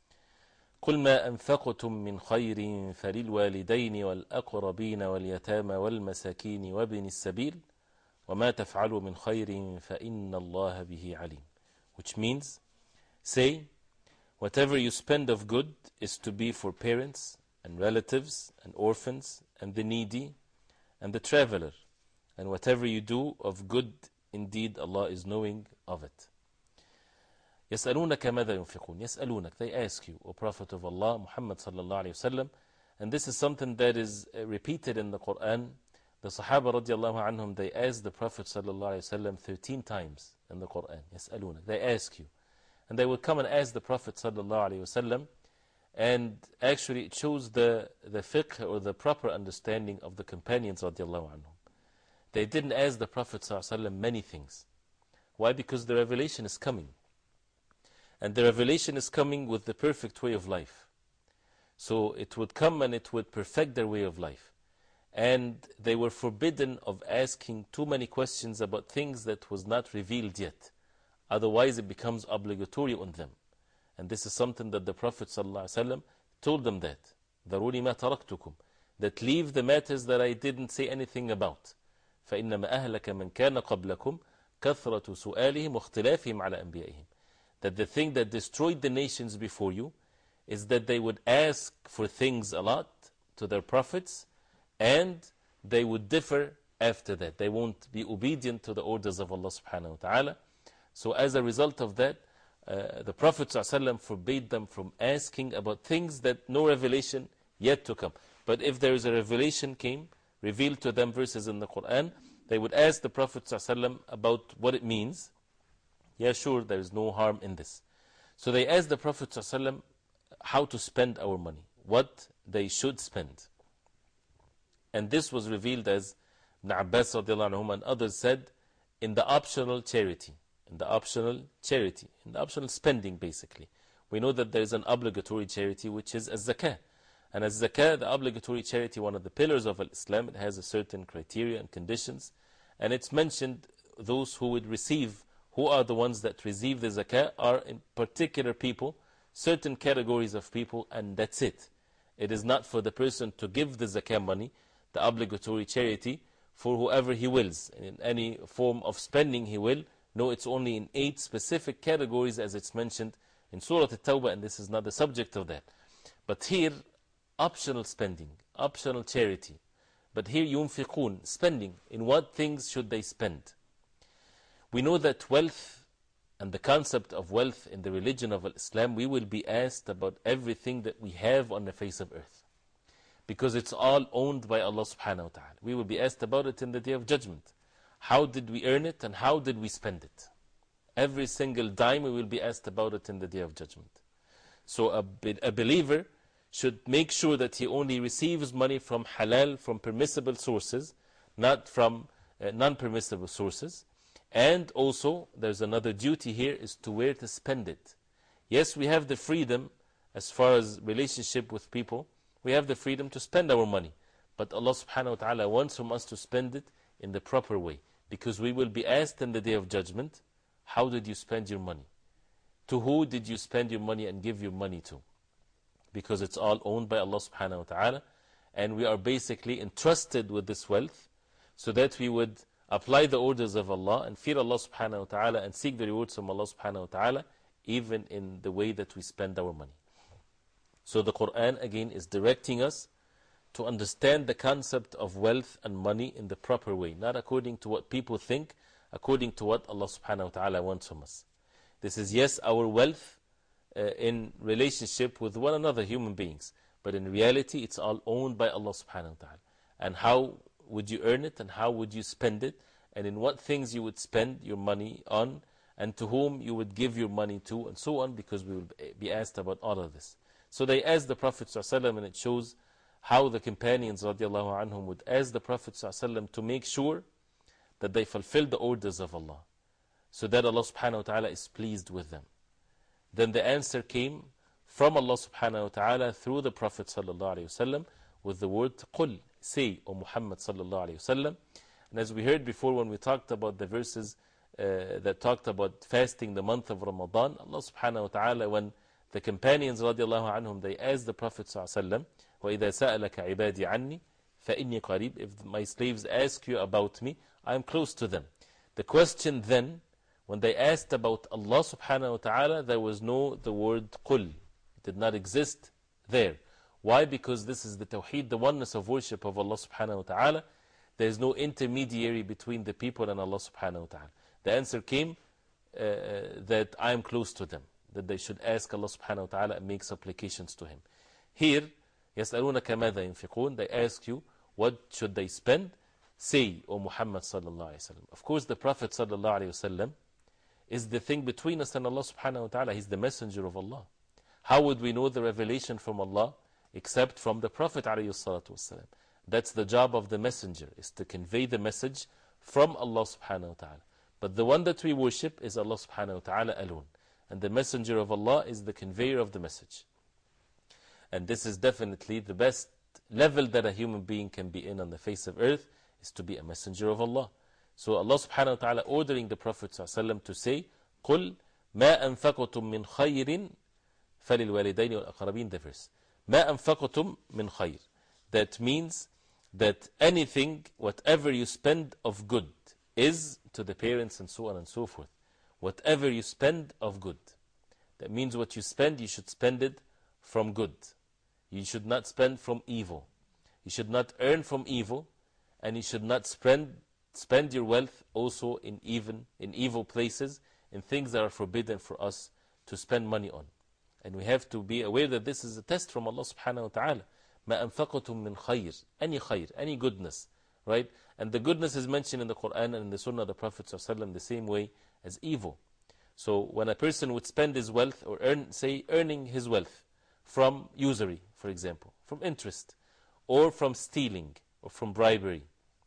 قُلْ مَا أَنفَقْتُم مِّنْ خَيْرٍ فَلِلْوَالِدَيْنِ وَالْأَقْرَبِينَ وَالْيَتَامَى وَالْمَسَاكِينِ وَابْنِ السَّبِيلِ وَمَا تَفْعَلُوا مِنْ خَيْرٍ فَإِنَّ اللَّهَ بِهِ عَلِيمٌ. Which means, say, whatever you spend of good is to be for parents and relatives and orphans and the needy and the traveler. And whatever you do of good, indeed Allah is knowing of it. يَسْأَلُونَكَ مَاذَا يُنْفِقُونَ. يَسْأَلُونَك. They ask you, O Prophet of Allah, Muhammad sallallahu alayhi wa sallam. And this is something that is repeated in the Quran. The Sahaba radiallahu anhum, they asked the Prophet sallallahu alayhi wa sallam thirteen times in the Quran. يَسْأَلُونَك. They ask you. And they would come and ask the Prophet sallallahu alayhi wa sallam. And actually it shows the, the fiqh or the proper understanding of the companions radiallahu anhum. They didn't ask the Prophet sallallahu alayhi wa sallam many things. Why? Because the revelation is coming. And the revelation is coming with the perfect way of life. So it would come and it would perfect their way of life. And they were forbidden of asking too many questions about things that was not revealed yet. Otherwise it becomes obligatory on them. And this is something that the Prophet ﷺ told them that. ذَرُونِ مَا تَرَكْتُكُمْ. That leave the matters that I didn't say anything about. فَإِنَّمَا أَهْلَكَ مَنْ كَانَ قَبْلَكُمْ كَثْرَةُ سُؤَالِهِمْ وَاخْتِلَافِهِمْ عَلَى أَنْبِيَائِهِمْ. That the thing that destroyed the nations before you is that they would ask for things a lot to their prophets and they would differ after that. They won't be obedient to the orders of Allah subhanahu wa ta'ala. So as a result of that, uh, the Prophet ﷺ forbade them from asking about things that no revelation yet to come. But if there is a revelation came, revealed to them verses in the Quran, they would ask the Prophet ﷺ about what it means. Yeah, sure, there is no harm in this. So they asked the Prophet ﷺ how to spend our money, what they should spend. And this was revealed as Ibn Abbas radiallahu anhum and others said, in the optional charity. In the optional charity, in the optional spending basically. We know that there is an obligatory charity which is az-zakah. And as zakah, the obligatory charity, one of the pillars of Islam, it has a certain criteria and conditions. And it's mentioned those who would receive, who are the ones that receive the zakah, are in particular people, certain categories of people, and that's it. It is not for the person to give the zakah money, the obligatory charity, for whoever he wills, in any form of spending he will. No, it's only in eight specific categories as it's mentioned in Surah At-Tawbah, and this is not the subject of that. But here, optional spending, optional charity. But here, yunfiqun, spending. In what things should they spend? We know that wealth and the concept of wealth in the religion of Islam, we will be asked about everything that we have on the face of earth. Because it's all owned by Allah subhanahu wa ta'ala. We will be asked about it in the Day of Judgment. How did we earn it and how did we spend it? Every single dime we will be asked about it in the Day of Judgment. So a, a believer should make sure that he only receives money from halal, from permissible sources, not from uh, non-permissible sources. And also, there's another duty here, is to where to spend it. Yes, we have the freedom as far as relationship with people. We have the freedom to spend our money. But Allah subhanahu wa ta'ala wants from us to spend it in the proper way. Because we will be asked in the Day of Judgment, how did you spend your money? To who did you spend your money and give your money to? Because it's all owned by Allah subhanahu wa ta'ala. And we are basically entrusted with this wealth so that we would apply the orders of Allah and fear Allah subhanahu wa ta'ala and seek the rewards from Allah subhanahu wa ta'ala, even in the way that we spend our money. So the Quran again is directing us to understand the concept of wealth and money in the proper way, not according to what people think, according to what Allah subhanahu wa ta'ala wants from us. This is, yes, our wealth uh, in relationship with one another, human beings. But in reality, it's all owned by Allah subhanahu wa ta'ala. And how would you earn it, and how would you spend it, and in what things you would spend your money on, and to whom you would give your money to, and so on, because we will be asked about all of this. So they asked the Prophet ﷺ, and it shows how the companions radiallahu anhum would ask the Prophet ﷺ to make sure that they fulfill the orders of Allah, so that Allah subhanahu wa ta'ala is pleased with them. Then the answer came from Allah subhanahu wa ta'ala through the Prophet sallallahu alayhi wa sallam with the word قُل, say, O Muhammad sallallahu alayhi wa sallam. And as we heard before when we talked about the verses uh, that talked about fasting the month of Ramadan, Allah subhanahu wa ta'ala, when the companions radiallahu anhum, they asked the Prophet sallallahu alayhi wa sallam, وَإِذَا سَأَلَكَ عِبَادِي عَنِّي فَإِنِّي قَرِيبٌ, if my slaves ask you about me, I am close to them. The question then, when they asked about Allah subhanahu wa ta'ala, there was no the word قُل. It did not exist there. Why? Because this is the tawheed, the oneness of worship of Allah subhanahu wa ta'ala. There is no intermediary between the people and Allah subhanahu wa ta'ala. The answer came uh, that I am close to them, that they should ask Allah subhanahu wa ta'ala and make supplications to Him. Here, يَسْأَلُونَكَ مَاذَا يُنْفِقُونَ, they ask you, what should they spend? Say, O Muhammad sallallahu alayhi wa sallam. Of course, the Prophet sallallahu alayhi wa sallam is the thing between us and Allah subhanahu wa ta'ala. He's the messenger of Allah. How would we know the revelation from Allah except from the Prophet alayhi salatu wasalam? That's the job of the messenger, is to convey the message from Allah subhanahu wa ta'ala. But the one that we worship is Allah subhanahu wa ta'ala alone. And the messenger of Allah is the conveyor of the message. And this is definitely the best level that a human being can be in on the face of earth, is to be a messenger of Allah. So Allah subhanahu wa ta'ala ordering the Prophet sallallahu alayhi wa sallam to say, قُلْ مَا أَنفَقْتُم مِّن خَيْرٍ فَلِلْوَالِدَيْنِ وَالْأَقْرَبِينَ, the verse. مَا أَنفَقْتُم مِّن خَيْرٍ. That means that anything, whatever you spend of good, is to the parents and so on and so forth. Whatever you spend of good. That means what you spend, you should spend it from good. You should not spend from evil. You should not earn from evil, and you should not spend spend your wealth also in even in evil places, in things that are forbidden for us to spend money on. And we have to be aware that this is a test from Allah subhanahu wa ta'ala. مَا أَنفَقْتُم مِّن خَيْرٍ, any khayr, any goodness, right? And the goodness is mentioned in the Quran and in the Sunnah of the Prophet sallallahu alayhi wa sallam the same way as evil. So when a person would spend his wealth, or earn, say earning his wealth from usury, for example, from interest, or from stealing, or from bribery,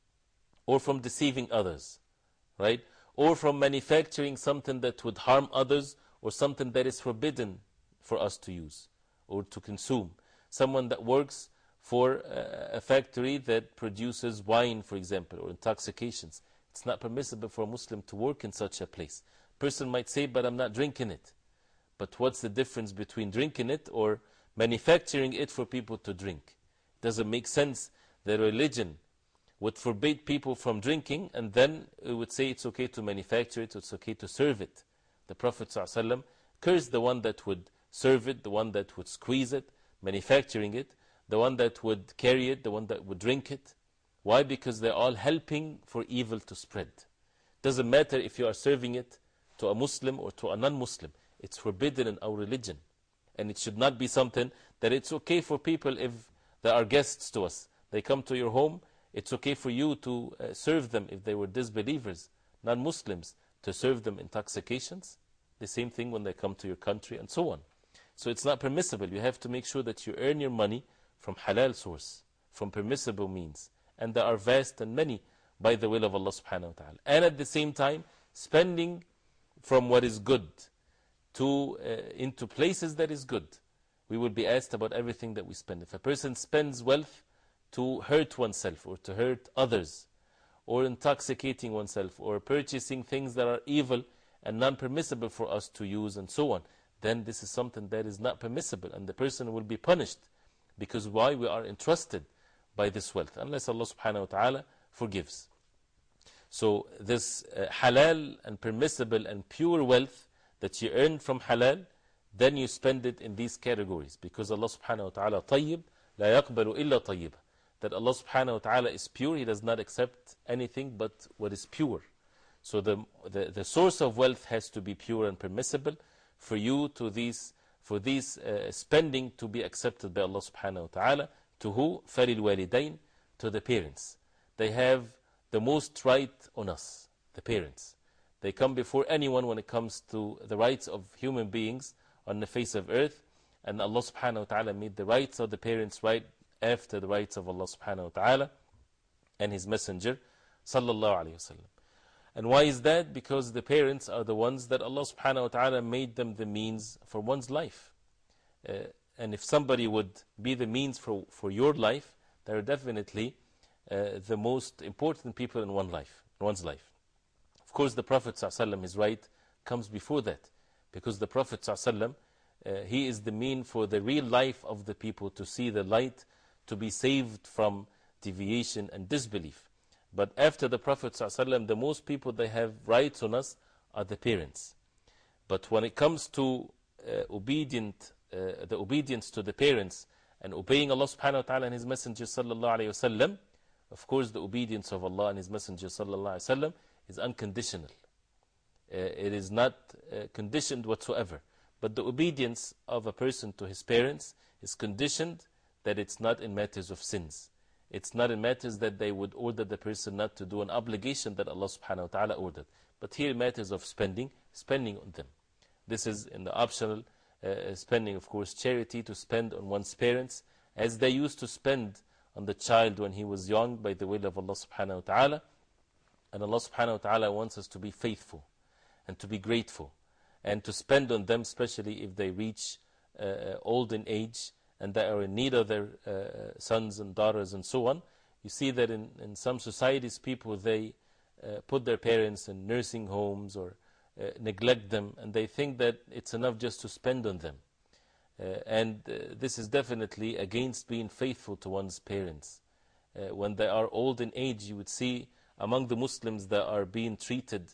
or from deceiving others, right? Or from manufacturing something that would harm others, or something that is forbidden for us to use or to consume. Someone that works for a factory that produces wine, for example, or intoxications. It's not permissible for a Muslim to work in such a place. Person might say, but I'm not drinking it. But what's the difference between drinking it or manufacturing it for people to drink? It doesn't make sense that religion would forbid people from drinking, and then it would say it's okay to manufacture it, it's okay to serve it. The Prophet ﷺ cursed the one that would serve it, the one that would squeeze it, manufacturing it, the one that would carry it, the one that would drink it. Why? Because they're all helping for evil to spread. Doesn't matter if you are serving it to a Muslim or to a non-Muslim. It's forbidden in our religion. And it should not be something that it's okay for people if they are guests to us. They come to your home, it's okay for you to uh, serve them if they were disbelievers, non-Muslims, to serve them intoxications. The same thing when they come to your country and so on. So it's not permissible. You have to make sure that you earn your money from halal source, from permissible means. And there are vast and many by the will of Allah subhanahu wa ta'ala. And at the same time, spending from what is good to uh, into places that is good. We will be asked about everything that we spend. If a person spends wealth to hurt oneself or to hurt others, or intoxicating oneself, or purchasing things that are evil and non-permissible for us to use and so on, then this is something that is not permissible, and the person will be punished. Because why? We are entrusted by this wealth, unless Allah subhanahu wa ta'ala forgives. So this uh, halal and permissible and pure wealth that you earn from halal, then you spend it in these categories. Because Allah subhanahu wa ta'ala tayyib, la yaqbalu illa tayyib. That Allah subhanahu wa ta'ala is pure, He does not accept anything but what is pure. So the, the, the source of wealth has to be pure and permissible for you to these for this uh, spending to be accepted by Allah subhanahu wa ta'ala. To who? فَلِلْوَالِدَيْنِ, to the parents. They have the most right on us, the parents. They come before anyone when it comes to the rights of human beings on the face of earth. And Allah subhanahu wa ta'ala made the rights of the parents right after the rights of Allah subhanahu wa ta'ala and His Messenger sallallahu alayhi wa sallam. And why is that? Because the parents are the ones that Allah subhanahu wa ta'ala made them the means for one's life. Uh, and if somebody would be the means for, for your life, they are definitely uh, the most important people in one life, in one's life. Of course, the Prophet ﷺ, his right comes before that, because the Prophet ﷺ, uh, he is the mean for the real life of the people to see the light, to be saved from deviation and disbelief. But after the Prophet ﷺ, the most people they have rights on us are the parents. But when it comes to uh, obedient, uh, the obedience to the parents and obeying Allah subhanahu wa ta'ala and His Messenger sallallahu alayhi wa sallam, of course the obedience of Allah and His Messenger sallallahu alayhi wa sallam is unconditional. Uh, it is not uh, conditioned whatsoever. But the obedience of a person to his parents is conditioned that it's not in matters of sins. It's not in matters that they would order the person not to do an obligation that Allah subhanahu wa ta'ala ordered. But here matters of spending, spending on them. This is in the optional uh, spending, of course, charity, to spend on one's parents as they used to spend on the child when he was young by the will of Allah subhanahu wa ta'ala. And Allah subhanahu wa ta'ala wants us to be faithful and to be grateful and to spend on them, especially if they reach uh, old in age and they are in need of their uh, sons and daughters and so on. You see that in, in some societies, people, they uh, put their parents in nursing homes or uh, neglect them, and they think that it's enough just to spend on them. Uh, and uh, this is definitely against being faithful to one's parents. Uh, when they are old in age, you would see among the Muslims that are being treated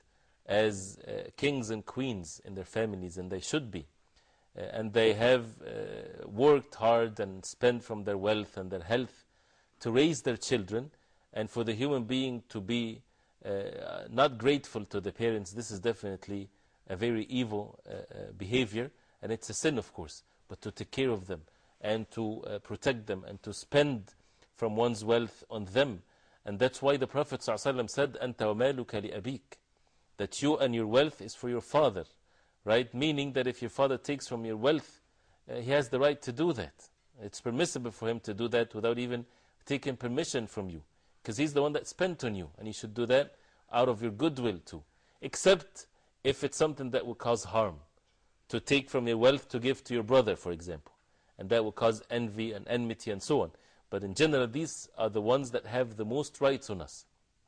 as uh, kings and queens in their families, and they should be. Uh, and they have uh, worked hard and spent from their wealth and their health to raise their children. And for the human being to be uh, not grateful to the parents, this is definitely a very evil uh, uh, behavior. And it's a sin, of course. But to take care of them and to uh, protect them and to spend from one's wealth on them. And that's why the Prophet ﷺ said, أَنْتَ وَمَالُكَ لِأَبِيكَ, that you and your wealth is for your father. Right? Meaning that if your father takes from your wealth, uh, he has the right to do that. It's permissible for him to do that without even taking permission from you. Because he's the one that spent on you. And he should do that out of your goodwill too. Except if it's something that will cause harm. To take from your wealth to give to your brother, for example. And that will cause envy and enmity and so on. But in general, these are the ones that have the most rights on us.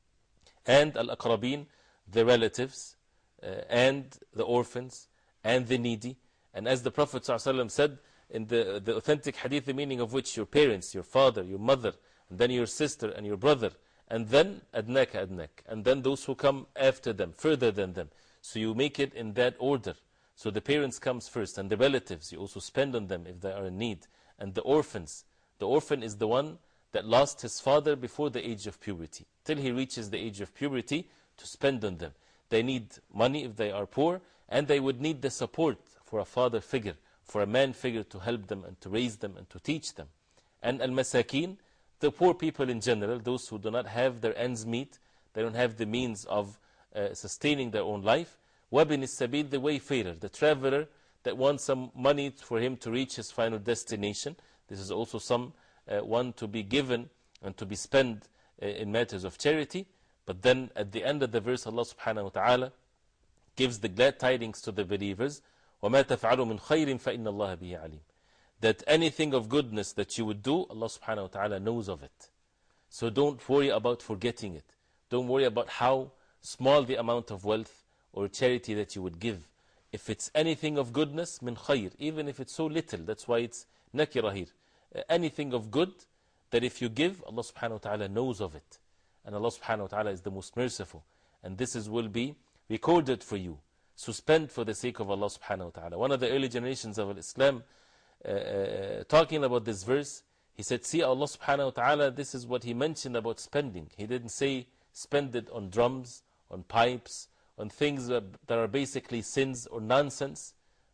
And al-aqrabin, the relatives, uh, and the orphans, and the needy. And as the Prophet ﷺ said, in the, the authentic hadith, the meaning of which your parents, your father, your mother, and then your sister and your brother, and then adnak adnak, and then those who come after them, further than them. So you make it in that order. So the parents comes first, and the relatives, you also spend on them if they are in need. And the orphans, the orphan is the one that lost his father before the age of puberty. Till he reaches the age of puberty, to spend on them. They need money if they are poor, and they would need the support for a father figure, for a man figure to help them and to raise them and to teach them. And al-masakin, the poor people in general, those who do not have their ends meet, they don't have the means of uh, sustaining their own life. Wabin is-sabil, the wayfarer, the traveler that wants some money for him to reach his final destination. This is also some uh, one to be given and to be spent uh, in matters of charity. But then at the end of the verse, Allah subhanahu wa ta'ala gives the glad tidings to the believers, وَمَا تَفْعَلُوا مِنْ خَيْرٍ فَإِنَّ اللَّهَ بِهِ عَلِيمٌ, that anything of goodness that you would do, Allah subhanahu wa ta'ala knows of it. So don't worry about forgetting it. Don't worry about how small the amount of wealth or charity that you would give. If it's anything of goodness, min khayr, even if it's so little, that's why it's nakira here. Uh, anything of good, that if you give, Allah subhanahu wa ta'ala knows of it. And Allah subhanahu wa ta'ala is the most merciful. And this is, will be recorded for you. So spend for the sake of Allah subhanahu wa ta'ala. One of the early generations of Islam, uh, uh, talking about this verse, he said, see, Allah subhanahu wa ta'ala, this is what he mentioned about spending. He didn't say spend it on drums, on pipes, on things that are basically sins or nonsense,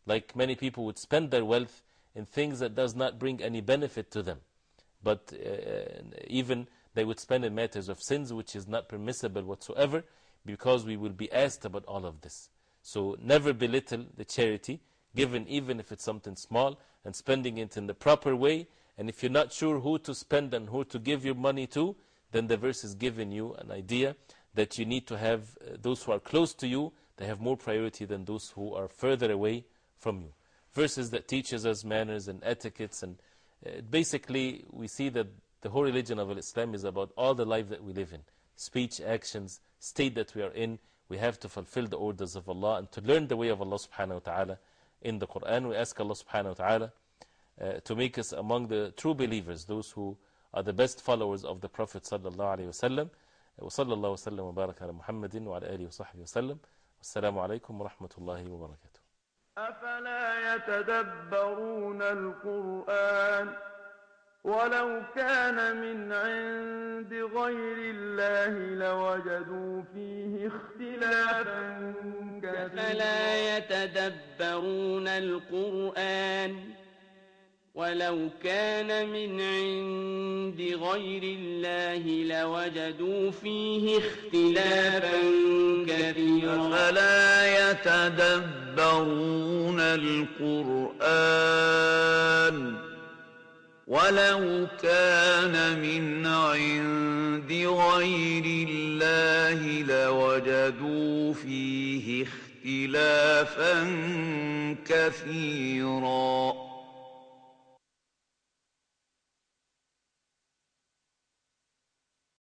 Like many people would spend their wealth in things that does not bring any benefit to them. But uh, even they would spend in matters of sins, which is not permissible whatsoever, because we will be asked about all of this. So never belittle the charity given, even if it's something small, and spending it in the proper way. And if you're not sure who to spend and who to give your money to, then the verse is giving you an idea that you need to have uh, those who are close to you, they have more priority than those who are further away from you. Verses that teaches us manners and etiquettes, and uh, basically we see that the whole religion of Islam is about all the life that we live in. Speech, actions, state that we are in. We have to fulfill the orders of Allah and to learn the way of Allah subhanahu wa ta'ala in the Quran. We ask Allah subhanahu wa ta'ala uh, to make us among the true believers, those who are the best followers of the Prophet sallallahu alayhi wa sallam. وصلى الله وسلم وبارك على محمد وعلى آله وصحبه وسلم. والسلام عليكم ورحمة الله وبركاته. أفلا يتدبرون القرآن ولو كان من عند غير الله لوجدوا فيه اختلافا كثيرا. أفلا يتدبرون القرآن ولو كان من عند غير الله لوجدوا فيه اختلافا كثيرا. أفلا يتدبرون القرآن ولو كان من عند غير الله لوجدوا فيه اختلافا كثيرا.